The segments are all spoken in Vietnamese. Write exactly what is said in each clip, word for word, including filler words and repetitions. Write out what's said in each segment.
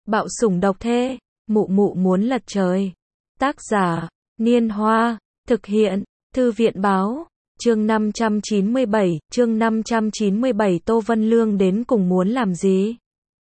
Bạo sủng độc thê, mụ mụ muốn lật trời. Tác giả, Niên Hoa, thực hiện, Thư viện Báo, chương năm trăm chín mươi bảy, chương năm trăm chín mươi bảy Tô Vân Lương đến cùng muốn làm gì?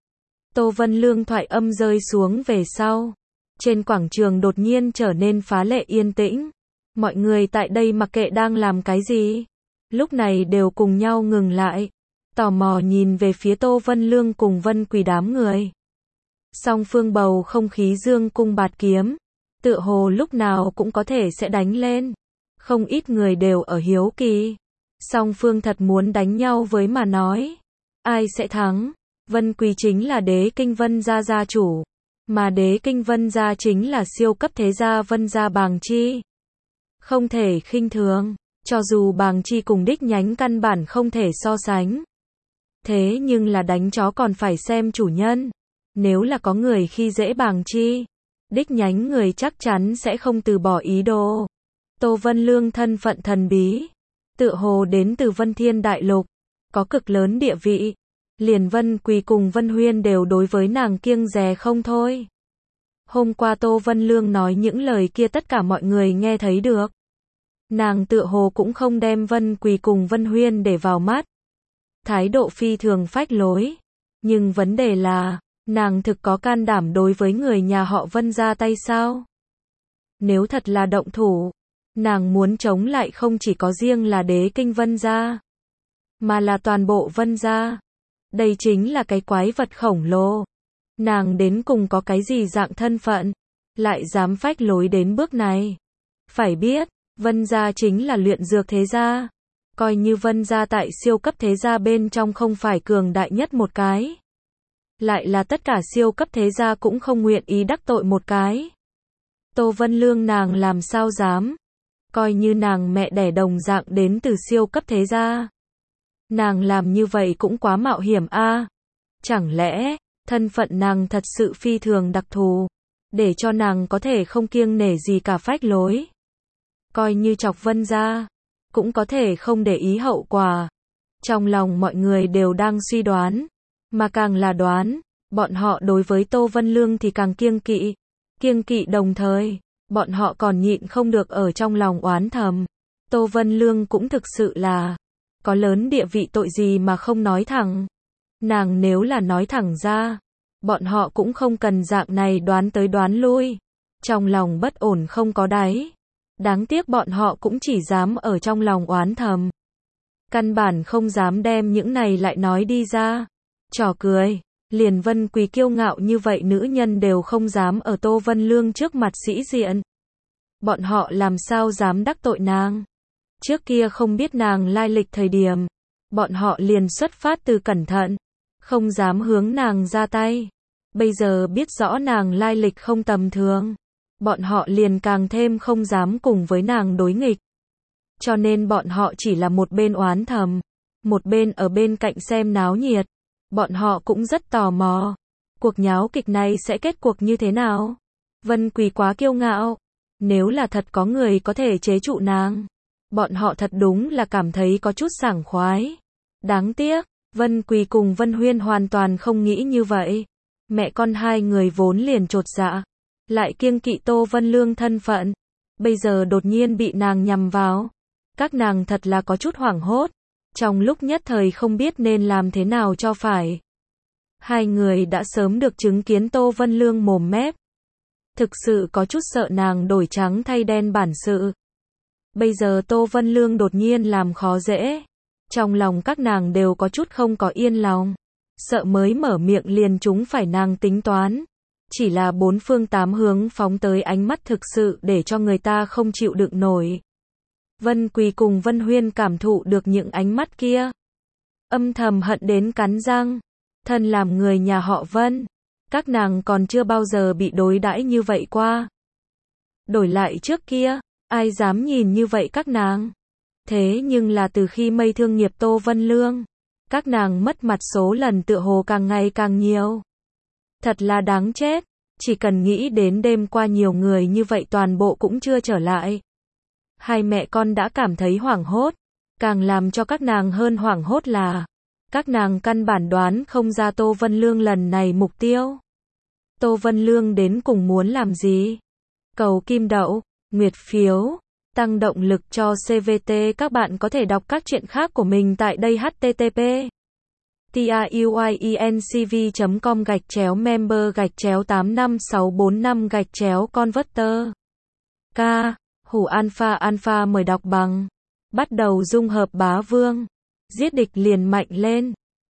Tô Vân Lương thoại âm rơi xuống về sau. Trên quảng trường đột nhiên trở nên phá lệ yên tĩnh. Mọi người tại đây mặc kệ đang làm cái gì, lúc này đều cùng nhau ngừng lại, tò mò nhìn về phía Tô Vân Lương cùng Vân Quỳ đám người. Song phương bầu không khí dương cung bạt kiếm, tựa hồ lúc nào cũng có thể sẽ đánh lên. Không ít người đều ở hiếu kỳ, song phương thật muốn đánh nhau với mà nói, ai sẽ thắng? Vân Quỳ chính là đế kinh Vân gia gia chủ, mà đế kinh Vân gia chính là siêu cấp thế gia Vân gia Bàng Chi. Không thể khinh thường, cho dù Bàng Chi cùng đích nhánh căn bản không thể so sánh. Thế nhưng là đánh chó còn phải xem chủ nhân. Nếu là có người khi dễ Bàng Chi, đích nhánh người chắc chắn sẽ không từ bỏ ý đồ. Tô Vân Lương thân phận thần bí, tựa hồ đến từ Vân Thiên Đại Lục, có cực lớn địa vị. Liền Vân Quỳ cùng Vân Huyên đều đối với nàng kiêng dè không thôi. Hôm qua Tô Vân Lương nói những lời kia tất cả mọi người nghe thấy được. Nàng tựa hồ cũng không đem Vân Quỳ cùng Vân Huyên để vào mắt. Thái độ phi thường phách lối. Nhưng vấn đề là, nàng thực có can đảm đối với người nhà họ Vân ra tay sao? Nếu thật là động thủ, nàng muốn chống lại không chỉ có riêng là đế kinh Vân gia, mà là toàn bộ Vân gia. Đây chính là cái quái vật khổng lồ. Nàng đến cùng có cái gì dạng thân phận, lại dám phách lối đến bước này? Phải biết, Vân gia chính là luyện dược thế gia. Coi như Vân gia tại siêu cấp thế gia bên trong không phải cường đại nhất một cái, lại là tất cả siêu cấp thế gia cũng không nguyện ý đắc tội một cái. Tô Vân Lương nàng làm sao dám? Coi như nàng mẹ đẻ đồng dạng đến từ siêu cấp thế gia, nàng làm như vậy cũng quá mạo hiểm a. À. Chẳng lẽ, thân phận nàng thật sự phi thường đặc thù, để cho nàng có thể không kiêng nể gì cả phách lối? Coi như chọc Vân gia, cũng có thể không để ý hậu quả. Trong lòng mọi người đều đang suy đoán, mà càng là đoán, bọn họ đối với Tô Vân Lương thì càng kiêng kỵ. Kiêng kỵ đồng thời, bọn họ còn nhịn không được ở trong lòng oán thầm. Tô Vân Lương cũng thực sự là có lớn địa vị tội gì mà không nói thẳng. Nàng nếu là nói thẳng ra, bọn họ cũng không cần dạng này đoán tới đoán lui. Trong lòng bất ổn không có đáy. Đáng tiếc bọn họ cũng chỉ dám ở trong lòng oán thầm. Căn bản không dám đem những này lại nói đi ra. Trò cười, liền Vân Quỳ kiêu ngạo như vậy nữ nhân đều không dám ở Tô Vân Lương trước mặt sĩ diện. Bọn họ làm sao dám đắc tội nàng? Trước kia không biết nàng lai lịch thời điểm, bọn họ liền xuất phát từ cẩn thận, không dám hướng nàng ra tay. Bây giờ biết rõ nàng lai lịch không tầm thường, bọn họ liền càng thêm không dám cùng với nàng đối nghịch. Cho nên bọn họ chỉ là một bên oán thầm, một bên ở bên cạnh xem náo nhiệt. Bọn họ cũng rất tò mò, cuộc nháo kịch này sẽ kết cuộc như thế nào? Vân Quỳ quá kiêu ngạo, nếu là thật có người có thể chế trụ nàng, bọn họ thật đúng là cảm thấy có chút sảng khoái. Đáng tiếc, Vân Quỳ cùng Vân Huyên hoàn toàn không nghĩ như vậy. Mẹ con hai người vốn liền chột dạ, lại kiêng kỵ Tô Vân Lương thân phận, bây giờ đột nhiên bị nàng nhằm vào. Các nàng thật là có chút hoảng hốt, trong lúc nhất thời không biết nên làm thế nào cho phải. Hai người đã sớm được chứng kiến Tô Vân Lương mồm mép, thực sự có chút sợ nàng đổi trắng thay đen bản sự. Bây giờ Tô Vân Lương đột nhiên làm khó dễ, trong lòng các nàng đều có chút không có yên lòng, sợ mới mở miệng liền chúng phải nàng tính toán. Chỉ là bốn phương tám hướng phóng tới ánh mắt thực sự để cho người ta không chịu đựng nổi. Vân Quỳ cùng Vân Huyên cảm thụ được những ánh mắt kia, âm thầm hận đến cắn răng. Thân làm người nhà họ Vân, các nàng còn chưa bao giờ bị đối đãi như vậy qua. Đổi lại trước kia, ai dám nhìn như vậy các nàng? Thế nhưng là từ khi mây thương nghiệp Tô Vân Lương, các nàng mất mặt số lần tựa hồ càng ngày càng nhiều. Thật là đáng chết, chỉ cần nghĩ đến đêm qua nhiều người như vậy toàn bộ cũng chưa trở lại. Hai mẹ con đã cảm thấy hoảng hốt, càng làm cho các nàng hơn hoảng hốt là, các nàng căn bản đoán không ra Tô Vân Lương lần này mục tiêu. Tô Vân Lương đến cùng muốn làm gì? Cầu kim đậu, nguyệt phiếu, tăng động lực cho xê vê tê. Các bạn có thể đọc các chuyện khác của mình tại đây h t t p truyencv chấm com gạch chéo member gạch chéo tám năm sáu bốn năm gạch chéo converter. K. Hủ alpha alpha mời đọc bằng. Bắt đầu dung hợp bá vương. Giết địch liền mạnh lên.